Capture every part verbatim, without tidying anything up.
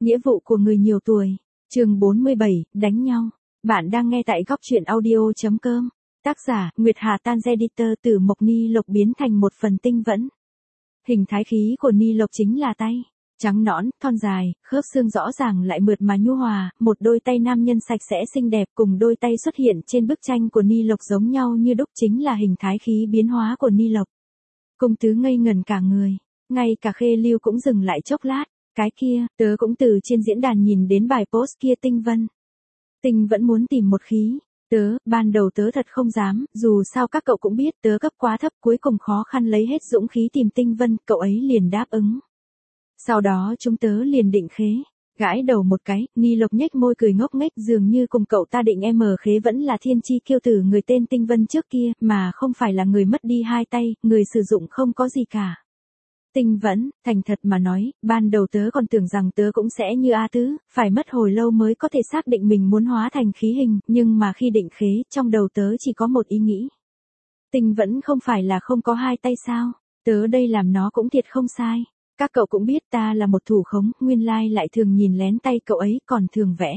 Nghĩa vụ của người nhiều tuổi. Chương bốn mươi bảy, đánh nhau. Bạn đang nghe tại góc truyện audio chấm com. Tác giả, Nguyệt Hà Tan Editor. Từ mộc ni lộc biến thành một phần tinh vẫn. Hình thái khí của ni lộc chính là tay. Trắng nõn, thon dài, khớp xương rõ ràng lại mượt mà nhu hòa, một đôi tay nam nhân sạch sẽ xinh đẹp cùng đôi tay xuất hiện trên bức tranh của ni lộc giống nhau như đúc chính là hình thái khí biến hóa của ni lộc. Công tứ ngây ngần cả người, ngay cả Khê Lưu cũng dừng lại chốc lát. Cái kia, tớ cũng từ trên diễn đàn nhìn đến bài post kia Tinh Vân. Tinh vẫn muốn tìm một khí. Tớ, ban đầu tớ thật không dám, dù sao các cậu cũng biết tớ cấp quá thấp, cuối cùng khó khăn lấy hết dũng khí tìm Tinh Vân, cậu ấy liền đáp ứng. Sau đó chúng tớ liền định khế. Gãi đầu một cái, Ni Lộc nhếch môi cười ngốc nghếch, dường như cùng cậu ta định em khế vẫn là thiên chi kiêu tử người tên Tinh Vân trước kia, mà không phải là người mất đi hai tay, người sử dụng không có gì cả. Tinh vẫn, thành thật mà nói, ban đầu tớ còn tưởng rằng tớ cũng sẽ như A Tứ, phải mất hồi lâu mới có thể xác định mình muốn hóa thành khí hình, nhưng mà khi định khế, trong đầu tớ chỉ có một ý nghĩ. Tinh vẫn không phải là không có hai tay sao, tớ đây làm nó cũng thiệt không sai. Các cậu cũng biết ta là một thủ khống, nguyên lai lại thường nhìn lén tay cậu ấy còn thường vẽ.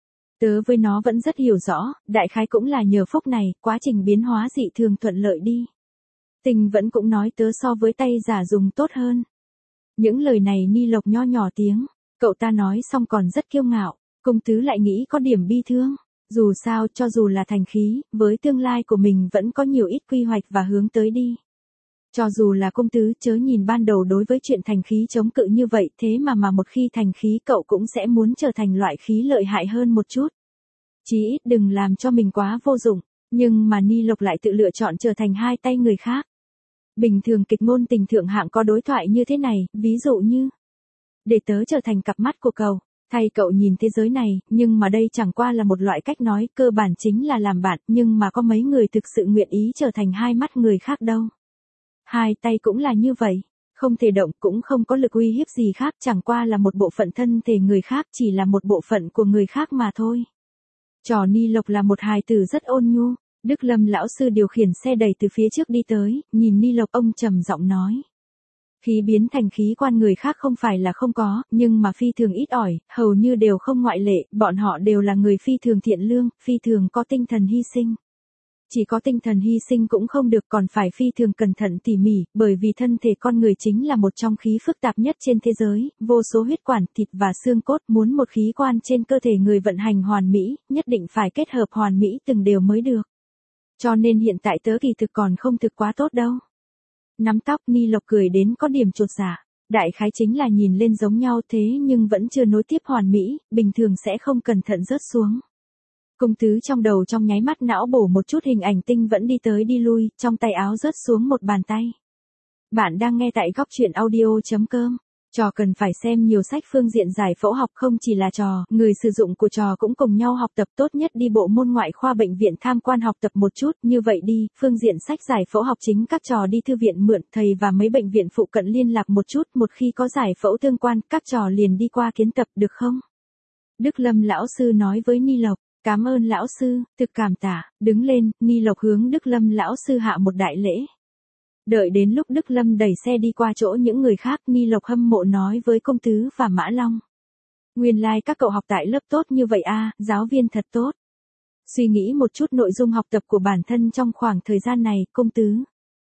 Tớ với nó vẫn rất hiểu rõ, đại khái cũng là nhờ phúc này, quá trình biến hóa dị thường thuận lợi đi. Tình vẫn cũng nói tớ so với tay giả dùng tốt hơn. Những lời này Ni Lộc nho nhỏ tiếng, cậu ta nói xong còn rất kiêu ngạo, công tứ lại nghĩ có điểm bi thương. Dù sao cho dù là thành khí, với tương lai của mình vẫn có nhiều ít quy hoạch và hướng tới đi. Cho dù là công tứ chớ nhìn ban đầu đối với chuyện thành khí chống cự như vậy, thế mà mà một khi thành khí cậu cũng sẽ muốn trở thành loại khí lợi hại hơn một chút. Chí ít đừng làm cho mình quá vô dụng, nhưng mà Ni Lộc lại tự lựa chọn trở thành hai tay người khác. Bình thường kịch ngôn tình thượng hạng có đối thoại như thế này, ví dụ như: để tớ trở thành cặp mắt của cậu, thay cậu nhìn thế giới này, nhưng mà đây chẳng qua là một loại cách nói, cơ bản chính là làm bạn, nhưng mà có mấy người thực sự nguyện ý trở thành hai mắt người khác đâu. Hai tay cũng là như vậy, không thể động cũng không có lực uy hiếp gì khác, chẳng qua là một bộ phận thân thể người khác, chỉ là một bộ phận của người khác mà thôi. Trò Ni Lộc là một hài tử rất ôn nhu. Đức Lâm lão sư điều khiển xe đẩy từ phía trước đi tới, nhìn Ni Lộc ông trầm giọng nói. Khí biến thành khí quan người khác không phải là không có, nhưng mà phi thường ít ỏi, hầu như đều không ngoại lệ, bọn họ đều là người phi thường thiện lương, phi thường có tinh thần hy sinh. Chỉ có tinh thần hy sinh cũng không được, còn phải phi thường cẩn thận tỉ mỉ, bởi vì thân thể con người chính là một trong khí phức tạp nhất trên thế giới, vô số huyết quản, thịt và xương cốt, muốn một khí quan trên cơ thể người vận hành hoàn mỹ, nhất định phải kết hợp hoàn mỹ từng đều mới được. Cho nên hiện tại tớ kỳ thực còn không thực quá tốt đâu. Nắm tóc Ni Lộc cười đến có điểm chột dạ. Đại khái chính là nhìn lên giống nhau thế nhưng vẫn chưa nối tiếp hoàn mỹ, bình thường sẽ không cẩn thận rớt xuống. Công tứ trong đầu trong nháy mắt não bổ một chút hình ảnh Tinh vẫn đi tới đi lui, trong tay áo rớt xuống một bàn tay. Bạn đang nghe tại góc truyện audio chấm com. Trò cần phải xem nhiều sách phương diện giải phẫu học, không chỉ là trò, người sử dụng của trò cũng cùng nhau học tập, tốt nhất đi bộ môn ngoại khoa bệnh viện tham quan học tập một chút, như vậy đi, phương diện sách giải phẫu học chính các trò đi thư viện mượn, thầy và mấy bệnh viện phụ cận liên lạc một chút, một khi có giải phẫu tương quan, các trò liền đi qua kiến tập được không? Đức Lâm lão sư nói với Ni Lộc. Cảm ơn lão sư, thực cảm tạ. Đứng lên, Ni Lộc hướng Đức Lâm lão sư hạ một đại lễ. Đợi đến lúc Đức Lâm đẩy xe đi qua chỗ những người khác, Ni Lộc hâm mộ nói với công tứ và Mã Long. Nguyên lai like các cậu học tại lớp tốt như vậy a, giáo viên thật tốt. Suy nghĩ một chút nội dung học tập của bản thân trong khoảng thời gian này, công tứ.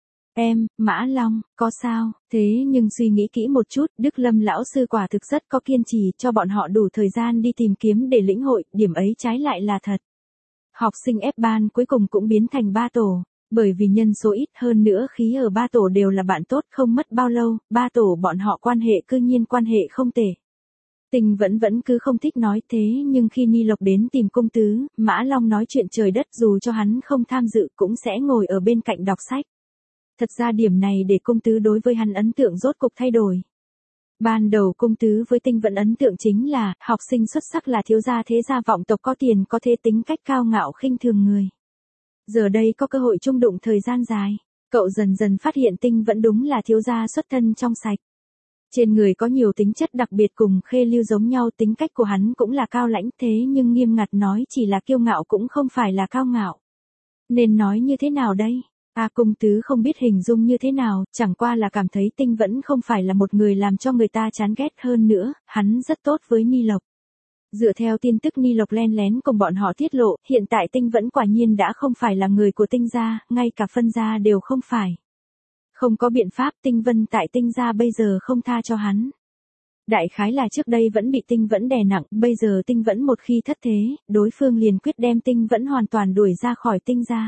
Em, Mã Long, có sao, thế nhưng suy nghĩ kỹ một chút, Đức Lâm lão sư quả thực rất có kiên trì, cho bọn họ đủ thời gian đi tìm kiếm để lĩnh hội, điểm ấy trái lại là thật. Học sinh ép ban cuối cùng cũng biến thành ba tổ. Bởi vì nhân số ít hơn nữa khí ở ba tổ đều là bạn tốt, không mất bao lâu, ba tổ bọn họ quan hệ cư nhiên quan hệ không tệ. Tình vẫn vẫn cứ không thích nói thế nhưng khi Ni Lộc đến tìm công tứ, Mã Long nói chuyện trời đất dù cho hắn không tham dự cũng sẽ ngồi ở bên cạnh đọc sách. Thật ra điểm này để công tứ đối với hắn ấn tượng rốt cục thay đổi. Ban đầu công tứ với Tinh vẫn ấn tượng chính là, học sinh xuất sắc là thiếu gia thế gia vọng tộc có tiền có thế tính cách cao ngạo khinh thường người. Giờ đây có cơ hội chung đụng thời gian dài, cậu dần dần phát hiện Tinh vẫn đúng là thiếu gia xuất thân trong sạch. Trên người có nhiều tính chất đặc biệt cùng Khê Lưu giống nhau, tính cách của hắn cũng là cao lãnh thế nhưng nghiêm ngặt nói chỉ là kiêu ngạo cũng không phải là cao ngạo. Nên nói như thế nào đây? A Cung Tứ không biết hình dung như thế nào, chẳng qua là cảm thấy Tinh Vẫn không phải là một người làm cho người ta chán ghét, hơn nữa, hắn rất tốt với Ni Lộc. Dựa theo tin tức Ni Lộc len lén cùng bọn họ tiết lộ, hiện tại Tinh Vẫn quả nhiên đã không phải là người của Tinh gia, ngay cả phân gia đều không phải. Không có biện pháp, Tinh Vân tại Tinh gia bây giờ không tha cho hắn. Đại khái là trước đây vẫn bị Tinh Vẫn đè nặng, bây giờ Tinh Vẫn một khi thất thế, đối phương liền quyết đem Tinh Vẫn hoàn toàn đuổi ra khỏi Tinh gia.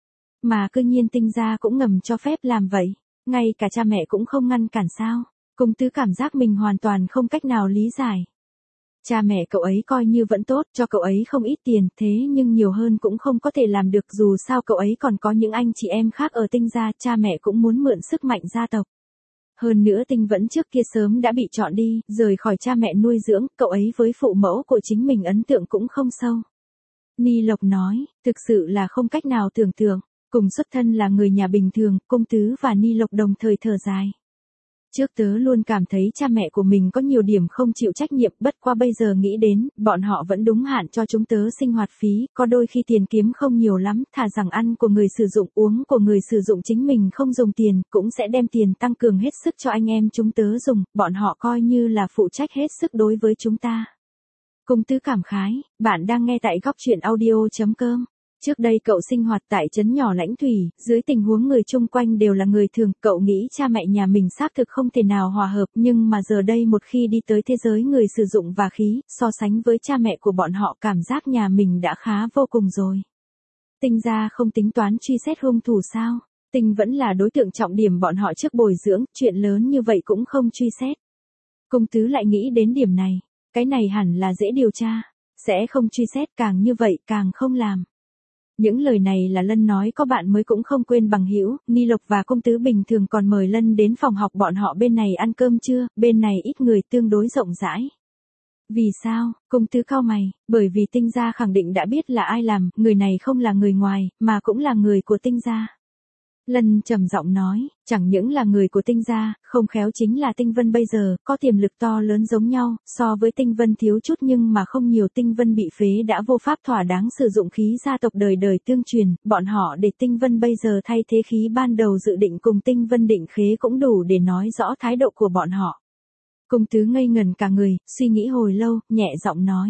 Mà cư nhiên Tinh gia cũng ngầm cho phép làm vậy, ngay cả cha mẹ cũng không ngăn cản sao. Cung Tứ cảm giác mình hoàn toàn không cách nào lý giải. Cha mẹ cậu ấy coi như vẫn tốt, cho cậu ấy không ít tiền, thế nhưng nhiều hơn cũng không có thể làm được, dù sao cậu ấy còn có những anh chị em khác ở Tinh gia, cha mẹ cũng muốn mượn sức mạnh gia tộc. Hơn nữa Tinh Vẫn trước kia sớm đã bị chọn đi, rời khỏi cha mẹ nuôi dưỡng, cậu ấy với phụ mẫu của chính mình ấn tượng cũng không sâu. Ni Lộc nói, thực sự là không cách nào tưởng tượng, cùng xuất thân là người nhà bình thường, Cung Tứ và Ni Lộc đồng thời thở dài. Trước tớ luôn cảm thấy cha mẹ của mình có nhiều điểm không chịu trách nhiệm, bất qua bây giờ nghĩ đến, bọn họ vẫn đúng hạn cho chúng tớ sinh hoạt phí, có đôi khi tiền kiếm không nhiều lắm, thà rằng ăn của người sử dụng, uống của người sử dụng, chính mình không dùng tiền, cũng sẽ đem tiền tăng cường hết sức cho anh em chúng tớ dùng, bọn họ coi như là phụ trách hết sức đối với chúng ta. Cung Tứ cảm khái, bạn đang nghe tại góc truyện audio chấm com. Trước đây cậu sinh hoạt tại trấn nhỏ Lãnh Thủy, dưới tình huống người chung quanh đều là người thường, cậu nghĩ cha mẹ nhà mình xác thực không thể nào hòa hợp, nhưng mà giờ đây một khi đi tới thế giới người sử dụng và khí, so sánh với cha mẹ của bọn họ cảm giác nhà mình đã khá vô cùng rồi. Tinh gia không tính toán truy xét hung thủ sao? Tinh vẫn là đối tượng trọng điểm bọn họ trước bồi dưỡng, chuyện lớn như vậy cũng không truy xét. Cung Tứ lại nghĩ đến điểm này, cái này hẳn là dễ điều tra, sẽ không truy xét, càng như vậy càng không làm. Những lời này là Lân nói, có bạn mới cũng không quên bằng hữu. Ni Lộc và Cung Tứ bình thường còn mời Lân đến phòng học bọn họ bên này ăn cơm trưa, bên này ít người tương đối rộng rãi. Vì sao? Cung Tứ cau mày, bởi vì Tinh gia khẳng định đã biết là ai làm, người này không là người ngoài, mà cũng là người của Tinh gia. Lân trầm giọng nói, chẳng những là người của Tinh gia, không khéo chính là Tinh Vân bây giờ, có tiềm lực to lớn giống nhau, so với Tinh Vân thiếu chút nhưng mà không nhiều. Tinh Vân bị phế đã vô pháp thỏa đáng sử dụng khí gia tộc đời đời tương truyền, bọn họ để Tinh Vân bây giờ thay thế khí ban đầu dự định cùng Tinh Vân định khế cũng đủ để nói rõ thái độ của bọn họ. Cung Tứ ngây ngẩn cả người, suy nghĩ hồi lâu, nhẹ giọng nói.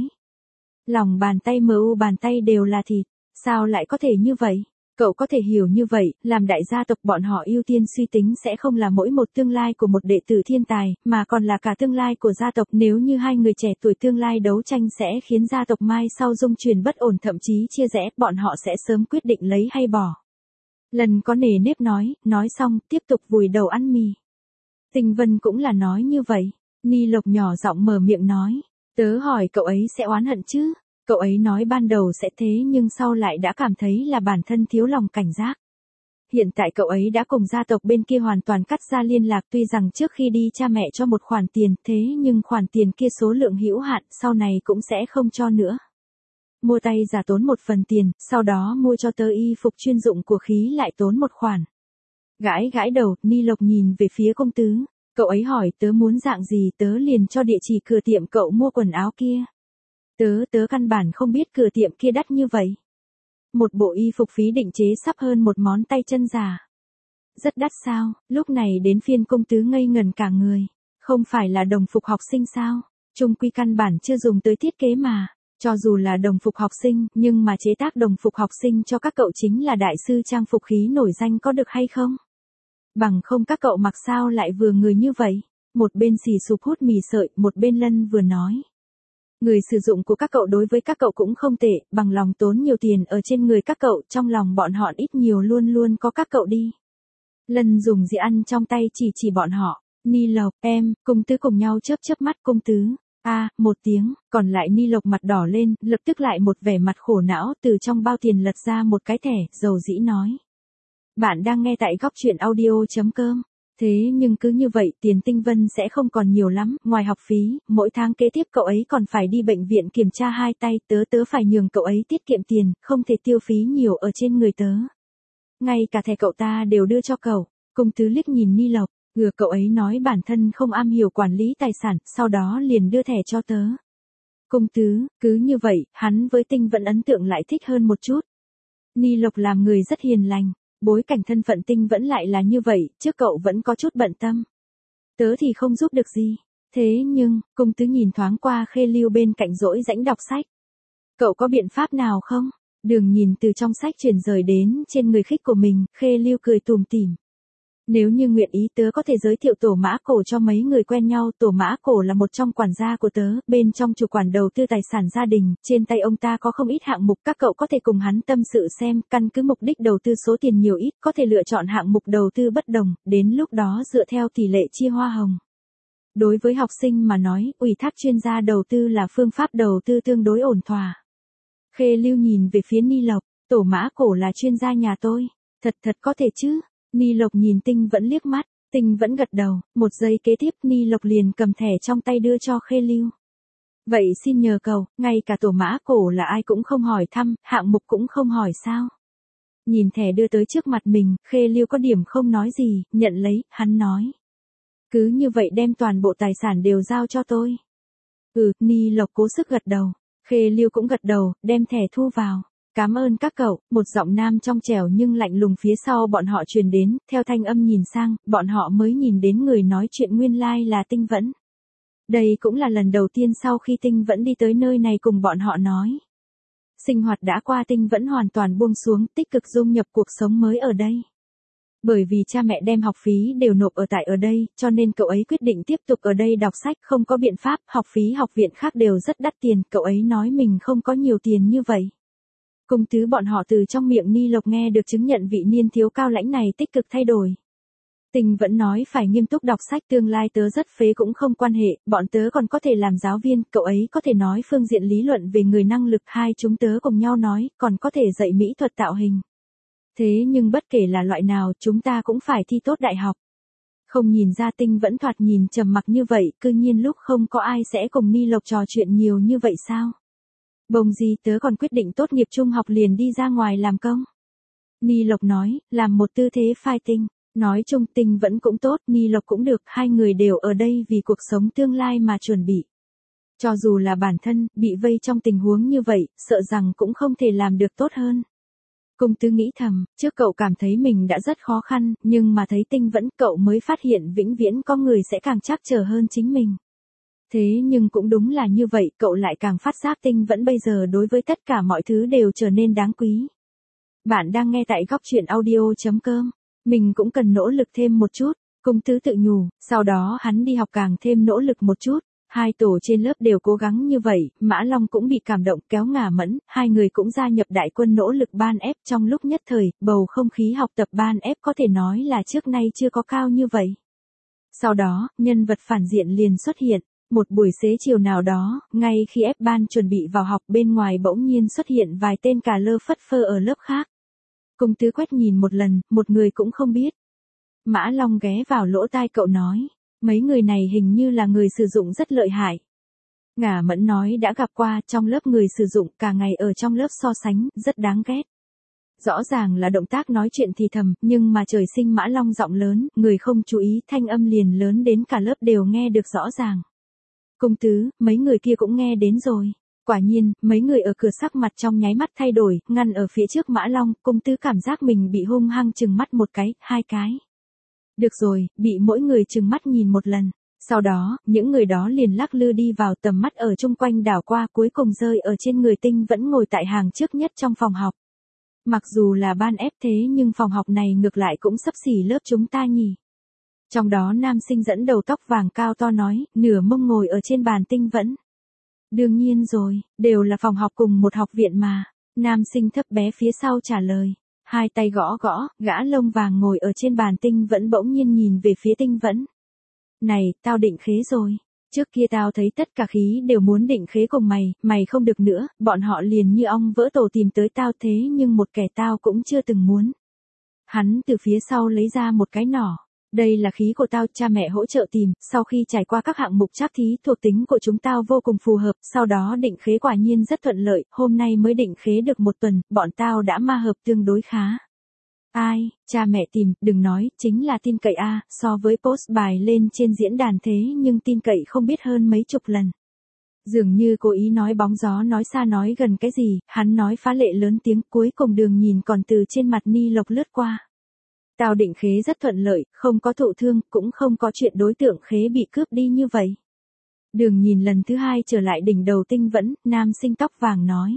Lòng bàn tay mờ u bàn tay đều là thịt, sao lại có thể như vậy? Cậu có thể hiểu như vậy, làm đại gia tộc bọn họ ưu tiên suy tính sẽ không là mỗi một tương lai của một đệ tử thiên tài, mà còn là cả tương lai của gia tộc. Nếu như hai người trẻ tuổi tương lai đấu tranh sẽ khiến gia tộc mai sau dung truyền bất ổn, thậm chí chia rẽ, bọn họ sẽ sớm quyết định lấy hay bỏ. Lần có nề nếp nói, nói xong, tiếp tục vùi đầu ăn mì. Tinh Vân cũng là nói như vậy. Ni Lộc nhỏ giọng mở miệng nói, tớ hỏi cậu ấy sẽ oán hận chứ? Cậu ấy nói ban đầu sẽ thế nhưng sau lại đã cảm thấy là bản thân thiếu lòng cảnh giác. Hiện tại cậu ấy đã cùng gia tộc bên kia hoàn toàn cắt ra liên lạc, tuy rằng trước khi đi cha mẹ cho một khoản tiền, thế nhưng khoản tiền kia số lượng hữu hạn, sau này cũng sẽ không cho nữa. Mua tay giả tốn một phần tiền, sau đó mua cho tớ y phục chuyên dụng của khí lại tốn một khoản. Gãi gãi đầu, Ni Lộc nhìn về phía Cung Tứ, cậu ấy hỏi tớ muốn dạng gì tớ liền cho địa chỉ cửa tiệm cậu mua quần áo kia. Tớ, tớ căn bản không biết cửa tiệm kia đắt như vậy. Một bộ y phục phí định chế sắp hơn một món tay chân giả. Rất đắt sao? Lúc này đến phiên Cung Tứ ngây ngẩn cả người. Không phải là đồng phục học sinh sao? Chung quy căn bản chưa dùng tới thiết kế mà. Cho dù là đồng phục học sinh, nhưng mà chế tác đồng phục học sinh cho các cậu chính là đại sư trang phục khí nổi danh, có được hay không? Bằng không các cậu mặc sao lại vừa người như vậy? Một bên xì sụp hút mì sợi, một bên Lân vừa nói. Người sử dụng của các cậu đối với các cậu cũng không tệ, bằng lòng tốn nhiều tiền ở trên người các cậu, trong lòng bọn họ ít nhiều luôn luôn có các cậu đi. Lân dùng dĩa ăn trong tay chỉ chỉ bọn họ, Ni Lộc, em, Cung Tứ cùng nhau chớp chớp mắt. Cung Tứ, a à, một tiếng, còn lại Ni Lộc mặt đỏ lên, lập tức lại một vẻ mặt khổ não, từ trong bao tiền lật ra một cái thẻ, dầu dĩ nói. Bạn đang nghe tại góc truyện audio chấm com. Thế nhưng cứ như vậy tiền Tinh Vân sẽ không còn nhiều lắm, ngoài học phí, mỗi tháng kế tiếp cậu ấy còn phải đi bệnh viện kiểm tra hai tay, tớ tớ phải nhường cậu ấy tiết kiệm tiền, không thể tiêu phí nhiều ở trên người tớ. Ngay cả thẻ cậu ta đều đưa cho cậu. Cung Tứ liếc nhìn Ni Lộc, ngừa cậu ấy nói bản thân không am hiểu quản lý tài sản, sau đó liền đưa thẻ cho tớ. Cung Tứ, cứ như vậy, hắn với Tinh Vẫn ấn tượng lại thích hơn một chút. Ni Lộc làm người rất hiền lành. Bối cảnh thân phận Tinh vẫn lại là như vậy, trước cậu vẫn có chút bận tâm. Tớ thì không giúp được gì. Thế nhưng, cung tứ nhìn thoáng qua Khê Lưu bên cạnh rỗi rãnh đọc sách. Cậu có biện pháp nào không? Đường nhìn từ trong sách chuyển rời đến trên người khích của mình, Khê Lưu cười tùm tìm. Nếu như nguyện ý tớ có thể giới thiệu Tổ Mã Cổ cho mấy người quen nhau. Tổ Mã Cổ là một trong quản gia của tớ, bên trong chủ quản đầu tư tài sản gia đình, trên tay ông ta có không ít hạng mục, các cậu có thể cùng hắn tâm sự xem, căn cứ mục đích đầu tư số tiền nhiều ít, có thể lựa chọn hạng mục đầu tư bất đồng, đến lúc đó dựa theo tỷ lệ chia hoa hồng. Đối với học sinh mà nói, ủy thác chuyên gia đầu tư là phương pháp đầu tư tương đối ổn thỏa. Khê Lưu nhìn về phía Ni Lộc, Tổ Mã Cổ là chuyên gia nhà tôi, thật thật có thể chứ? Ni Lộc nhìn Tinh vẫn liếc mắt, Tinh vẫn gật đầu, một giây kế tiếp Ni Lộc liền cầm thẻ trong tay đưa cho Khê Lưu. Vậy xin nhờ cậu, ngay cả Tổ Mã Cổ là ai cũng không hỏi thăm, hạng mục cũng không hỏi sao? Nhìn thẻ đưa tới trước mặt mình, Khê Lưu có điểm không nói gì, nhận lấy, hắn nói. Cứ như vậy đem toàn bộ tài sản đều giao cho tôi. Ừ, Ni Lộc cố sức gật đầu. Khê Lưu cũng gật đầu, đem thẻ thu vào. Cảm ơn các cậu, một giọng nam trong trẻo nhưng lạnh lùng phía sau bọn họ truyền đến, theo thanh âm nhìn sang, bọn họ mới nhìn đến người nói chuyện nguyên lai like là Tinh Vẫn. Đây cũng là lần đầu tiên sau khi Tinh Vẫn đi tới nơi này cùng bọn họ nói. Sinh hoạt đã qua, Tinh Vẫn hoàn toàn buông xuống, tích cực dung nhập cuộc sống mới ở đây. Bởi vì cha mẹ đem học phí đều nộp ở tại ở đây, cho nên cậu ấy quyết định tiếp tục ở đây đọc sách, không có biện pháp, học phí học viện khác đều rất đắt tiền, cậu ấy nói mình không có nhiều tiền như vậy. Cung tứ bọn họ từ trong miệng Ni Lộc nghe được chứng nhận vị niên thiếu cao lãnh này tích cực thay đổi. Tinh vẫn nói phải nghiêm túc đọc sách, tương lai tớ rất phế cũng không quan hệ, bọn tớ còn có thể làm giáo viên, cậu ấy có thể nói phương diện lý luận về người năng lực, hai chúng tớ cùng nhau nói, còn có thể dạy mỹ thuật tạo hình. Thế nhưng bất kể là loại nào, chúng ta cũng phải thi tốt đại học. Không nhìn ra Tinh vẫn thoạt nhìn trầm mặc như vậy, cư nhiên lúc không có ai sẽ cùng Ni Lộc trò chuyện nhiều như vậy sao? Bồng gì tớ còn quyết định tốt nghiệp trung học liền đi ra ngoài làm công. Ni Lộc nói, làm một tư thế fighting. Nói chung Tinh vẫn cũng tốt, Ni Lộc cũng được, hai người đều ở đây vì cuộc sống tương lai mà chuẩn bị. Cho dù là bản thân, bị vây trong tình huống như vậy, sợ rằng cũng không thể làm được tốt hơn. Cung tứ nghĩ thầm, trước cậu cảm thấy mình đã rất khó khăn, nhưng mà thấy Tinh vẫn cậu mới phát hiện vĩnh viễn có người sẽ càng trắc trở hơn chính mình. Thế nhưng cũng đúng là như vậy, cậu lại càng phát giác Tinh vẫn bây giờ đối với tất cả mọi thứ đều trở nên đáng quý. Bạn đang nghe tại góc truyện audio chấm com. Mình cũng cần nỗ lực thêm một chút, Cung tứ tự nhủ, sau đó hắn đi học càng thêm nỗ lực một chút. Hai tổ trên lớp đều cố gắng như vậy, Mã Long cũng bị cảm động kéo Ngả Mẫn, hai người cũng gia nhập đại quân nỗ lực ban ép trong lúc nhất thời, bầu không khí học tập ban ép có thể nói là trước nay chưa có cao như vậy. Sau đó, nhân vật phản diện liền xuất hiện, một buổi xế chiều nào đó, ngay khi ép ban chuẩn bị vào học bên ngoài bỗng nhiên xuất hiện vài tên cà lơ phất phơ ở lớp khác. Cung tứ quét nhìn một lần, một người cũng không biết. Mã Long ghé vào lỗ tai cậu nói. Mấy người này hình như là người sử dụng rất lợi hại. Ngả Mẫn nói đã gặp qua, trong lớp người sử dụng cả ngày ở trong lớp so sánh, rất đáng ghét. Rõ ràng là động tác nói chuyện thì thầm, nhưng mà trời sinh Mã Long giọng lớn, người không chú ý thanh âm liền lớn đến cả lớp đều nghe được rõ ràng. Cung tứ, mấy người kia cũng nghe đến rồi. Quả nhiên, mấy người ở cửa sắc mặt trong nháy mắt thay đổi, ngăn ở phía trước Mã Long, cung tứ cảm giác mình bị hung hăng chừng mắt một cái, hai cái. Được rồi, bị mỗi người chừng mắt nhìn một lần. Sau đó, những người đó liền lắc lư đi vào, tầm mắt ở chung quanh đảo qua, cuối cùng rơi ở trên người Tinh vẫn ngồi tại hàng trước nhất trong phòng học. Mặc dù là ban ép thế nhưng phòng học này ngược lại cũng xấp xỉ lớp chúng ta nhỉ. Trong đó nam sinh dẫn đầu tóc vàng cao to nói, nửa mông ngồi ở trên bàn Tinh vẫn. Đương nhiên rồi, đều là phòng học cùng một học viện mà. Nam sinh thấp bé phía sau trả lời. Hai tay gõ gõ, gã lông vàng ngồi ở trên bàn Tinh vẫn bỗng nhiên nhìn về phía Tinh vẫn. Này, tao định khế rồi. Trước kia tao thấy tất cả khí đều muốn định khế cùng mày, mày không được nữa, bọn họ liền như ong vỡ tổ tìm tới tao thế nhưng một kẻ tao cũng chưa từng muốn. Hắn từ phía sau lấy ra một cái nỏ. Đây là khí của tao, cha mẹ hỗ trợ tìm, sau khi trải qua các hạng mục trắc thí thuộc tính của chúng tao vô cùng phù hợp, sau đó định khế quả nhiên rất thuận lợi, hôm nay mới định khế được một tuần, bọn tao đã ma hợp tương đối khá. Ai, cha mẹ tìm, đừng nói, chính là tin cậy a, so với post bài lên trên diễn đàn thế nhưng tin cậy không biết hơn mấy chục lần. Dường như cố ý nói bóng gió nói xa nói gần cái gì, hắn nói phá lệ lớn tiếng cuối cùng đường nhìn còn từ trên mặt Ni Lộc lướt qua. Tào Định Khế rất thuận lợi, không có thụ thương, cũng không có chuyện đối tượng Khế bị cướp đi như vậy. Đường nhìn lần thứ hai trở lại đỉnh đầu Tinh Vẫn, nam sinh tóc vàng nói.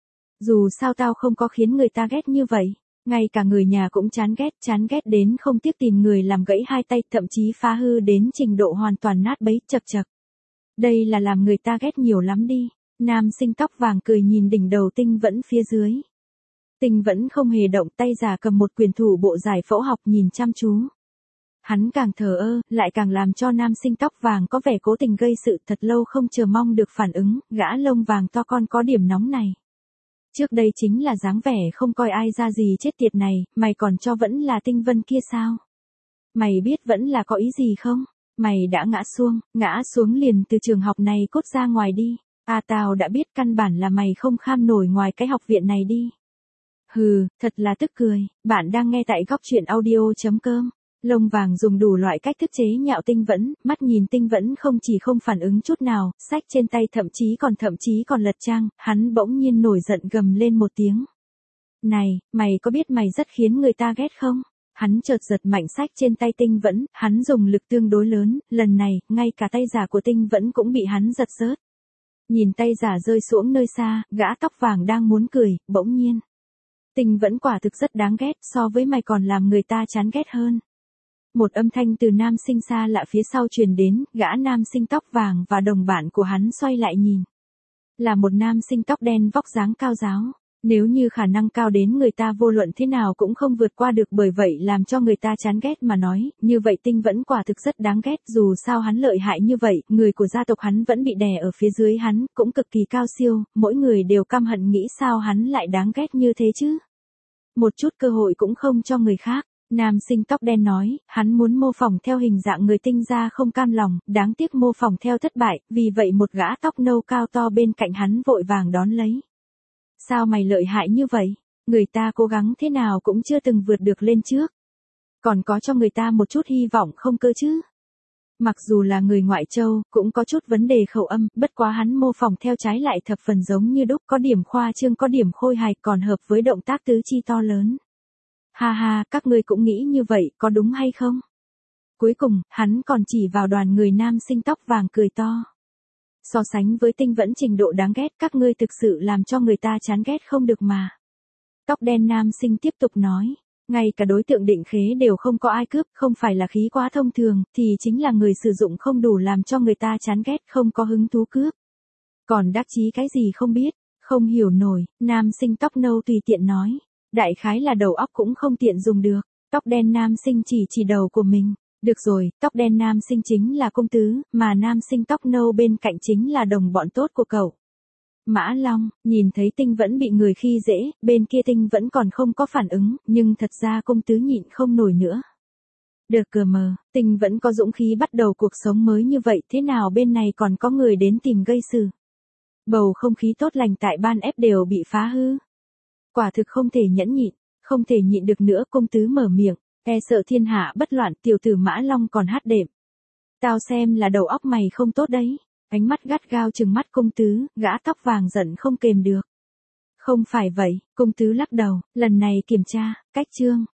Dù sao tao không có khiến người ta ghét như vậy. Ngay cả người nhà cũng chán ghét, chán ghét đến không tiếc tìm người làm gãy hai tay, thậm chí phá hư đến trình độ hoàn toàn nát bấy, chật chật. Đây là làm người ta ghét nhiều lắm đi. Nam sinh tóc vàng cười nhìn đỉnh đầu Tinh Vẫn phía dưới. Tinh Vẫn không hề động, tay giả cầm một quyền thủ bộ giải phẫu học nhìn chăm chú. Hắn càng thờ ơ, lại càng làm cho nam sinh tóc vàng có vẻ cố tình gây sự, thật lâu không chờ mong được phản ứng, gã lông vàng to con có điểm nóng này. Trước đây chính là dáng vẻ không coi ai ra gì chết tiệt này, mày còn cho vẫn là Tinh Vân kia sao? Mày biết vẫn là có ý gì không? Mày đã ngã xuống, ngã xuống liền từ trường học này cốt ra ngoài đi. À tao đã biết căn bản là mày không kham nổi ngoài cái học viện này đi. Hừ, thật là tức cười, bạn đang nghe tại góc truyện audio.com. Lông vàng dùng đủ loại cách thức chế nhạo Tinh Vẫn, mắt nhìn Tinh Vẫn không chỉ không phản ứng chút nào, sách trên tay thậm chí còn thậm chí còn lật trang, hắn bỗng nhiên nổi giận gầm lên một tiếng. Này, mày có biết mày rất khiến người ta ghét không? Hắn chợt giật mạnh sách trên tay Tinh Vẫn, hắn dùng lực tương đối lớn, lần này, ngay cả tay giả của Tinh Vẫn cũng bị hắn giật rớt. Nhìn tay giả rơi xuống nơi xa, gã tóc vàng đang muốn cười, bỗng nhiên. Tinh Vẫn quả thực rất đáng ghét, so với mày còn làm người ta chán ghét hơn. Một âm thanh từ nam sinh xa lạ phía sau truyền đến, gã nam sinh tóc vàng và đồng bạn của hắn xoay lại nhìn. Là một nam sinh tóc đen vóc dáng cao ráo. Nếu như khả năng cao đến người ta vô luận thế nào cũng không vượt qua được, bởi vậy làm cho người ta chán ghét mà nói, như vậy Tinh Vẫn quả thực rất đáng ghét, dù sao hắn lợi hại như vậy, người của gia tộc hắn vẫn bị đè ở phía dưới hắn, cũng cực kỳ cao siêu, mỗi người đều căm hận nghĩ sao hắn lại đáng ghét như thế chứ. Một chút cơ hội cũng không cho người khác. Nam sinh tóc đen nói, hắn muốn mô phỏng theo hình dạng người Tinh gia không cam lòng, đáng tiếc mô phỏng theo thất bại, vì vậy một gã tóc nâu cao to bên cạnh hắn vội vàng đón lấy. Sao mày lợi hại như vậy? Người ta cố gắng thế nào cũng chưa từng vượt được lên trước. Còn có cho người ta một chút hy vọng không cơ chứ? Mặc dù là người ngoại châu, cũng có chút vấn đề khẩu âm, bất quá hắn mô phỏng theo trái lại thập phần giống như đúc, có điểm khoa trương có điểm khôi hài, còn hợp với động tác tứ chi to lớn. Ha ha, các ngươi cũng nghĩ như vậy, có đúng hay không? Cuối cùng, hắn còn chỉ vào đoàn người nam sinh tóc vàng cười to. So sánh với Tinh Vẫn trình độ đáng ghét, các ngươi thực sự làm cho người ta chán ghét không được mà. Tóc đen nam sinh tiếp tục nói, ngay cả đối tượng Định Khế đều không có ai cướp, không phải là khí quá thông thường, thì chính là người sử dụng không đủ làm cho người ta chán ghét, không có hứng thú cướp. Còn đắc chí cái gì không biết, không hiểu nổi, nam sinh tóc nâu tùy tiện nói. Đại khái là đầu óc cũng không tiện dùng được. Tóc đen nam sinh chỉ chỉ đầu của mình. Được rồi, tóc đen nam sinh chính là công tứ, mà nam sinh tóc nâu bên cạnh chính là đồng bọn tốt của cậu. Mã Long, nhìn thấy Tinh Vẫn bị người khi dễ, bên kia Tinh Vẫn còn không có phản ứng, nhưng thật ra công tứ nhịn không nổi nữa. Được cờ mờ, Tinh Vẫn có dũng khí bắt đầu cuộc sống mới như vậy, thế nào bên này còn có người đến tìm gây sự. Bầu không khí tốt lành tại ban ép đều bị phá hư. Quả thực không thể nhẫn nhịn, không thể nhịn được nữa, công tứ mở miệng, e sợ thiên hạ bất loạn, tiểu tử Mã Long còn hát đệm. Tao xem là đầu óc mày không tốt đấy, ánh mắt gắt gao trừng mắt công tứ, gã tóc vàng giận không kềm được. Không phải vậy, công tứ lắc đầu, lần này kiểm tra, cách chương.